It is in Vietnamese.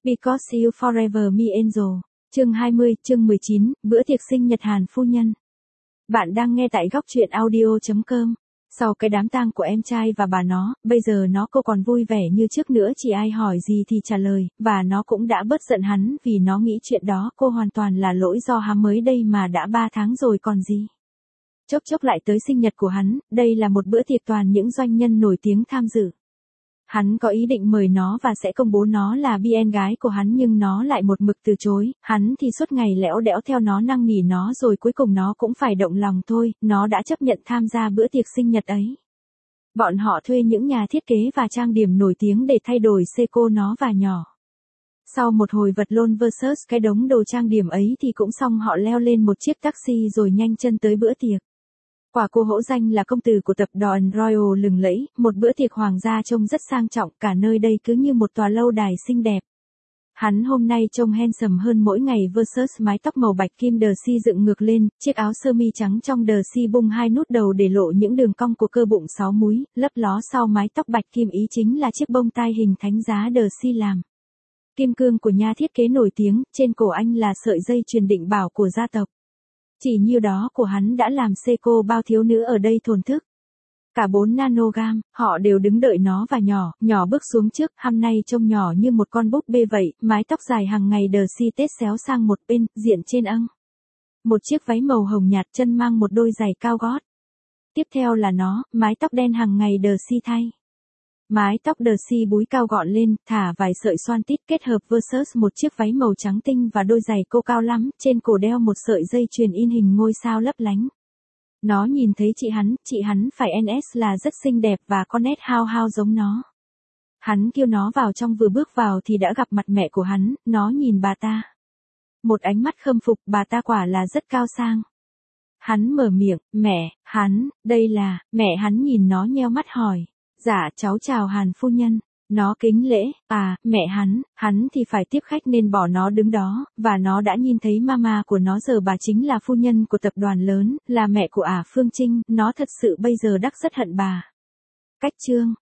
Because You Forever Me Angel. Chương 20, chương 19, bữa tiệc sinh nhật Hàn phu nhân. Bạn đang nghe tại góc truyện audio.com. Sau cái đám tang của em trai và bà nó, bây giờ nó cô còn vui vẻ như trước nữa, chỉ ai hỏi gì thì trả lời, và nó cũng đã bớt giận hắn vì nó nghĩ chuyện đó cô hoàn toàn là lỗi do hắn mới đây mà đã 3 tháng rồi còn gì. Chốc chốc lại tới sinh nhật của hắn, đây là một bữa tiệc toàn những doanh nhân nổi tiếng tham dự. Hắn có ý định mời nó và sẽ công bố nó là bi em gái của hắn, nhưng nó lại một mực từ chối, hắn thì suốt ngày lẽo đẽo theo nó năn nỉ nó rồi cuối cùng nó cũng phải động lòng thôi, nó đã chấp nhận tham gia bữa tiệc sinh nhật ấy. Bọn họ thuê những nhà thiết kế và trang điểm nổi tiếng để thay đổi Seiko nó và nhỏ. Sau một hồi vật lộn versus cái đống đồ trang điểm ấy thì cũng xong, họ leo lên một chiếc taxi rồi nhanh chân tới bữa tiệc. Quả cô hữu danh là công tử của tập đoàn Royal lừng lẫy, một bữa tiệc hoàng gia trông rất sang trọng, cả nơi đây cứ như một tòa lâu đài xinh đẹp. Hắn hôm nay trông handsome hơn mỗi ngày versus mái tóc màu bạch kim Darcy dựng ngược lên, chiếc áo sơ mi trắng trong Darcy bung hai nút đầu để lộ những đường cong của cơ bụng 6 múi, lấp ló sau mái tóc bạch kim ý chính là chiếc bông tai hình thánh giá Darcy làm. Kim cương của nhà thiết kế nổi tiếng, trên cổ anh là sợi dây chuyền định bảo của gia tộc. Chỉ nhiêu đó của hắn đã làm Seiko bao thiếu nữ ở đây thổn thức. Cả 4 nanogam, họ đều đứng đợi nó và nhỏ bước xuống trước, hôm nay trông nhỏ như một con búp bê vậy, mái tóc dài hàng ngày Darcy tết xéo sang một bên, diện trên âng. Một chiếc váy màu hồng nhạt, chân mang một đôi giày cao gót. Tiếp theo là nó, mái tóc đen hàng ngày Darcy thay. Mái tóc Darcy búi cao gọn lên, thả vài sợi xoan tít kết hợp versus một chiếc váy màu trắng tinh và đôi giày cô cao lắm, trên cổ đeo một sợi dây chuyền in hình ngôi sao lấp lánh. Nó nhìn thấy chị hắn phải NS là rất xinh đẹp và có nét hao giống nó. Hắn kêu nó vào trong, vừa bước vào thì đã gặp mặt mẹ của hắn, nó nhìn bà ta. Một ánh mắt khâm phục, bà ta quả là rất cao sang. Hắn mở miệng, mẹ, hắn, đây là, mẹ hắn nhìn nó nheo mắt hỏi. Dạ cháu chào Hàn phu nhân. Nó kính lễ, mẹ hắn thì phải tiếp khách nên bỏ nó đứng đó, và nó đã nhìn thấy mama của nó giờ, bà chính là phu nhân của tập đoàn lớn, là mẹ của Phương Trinh, nó thật sự bây giờ đắc rất hận bà. Cách chương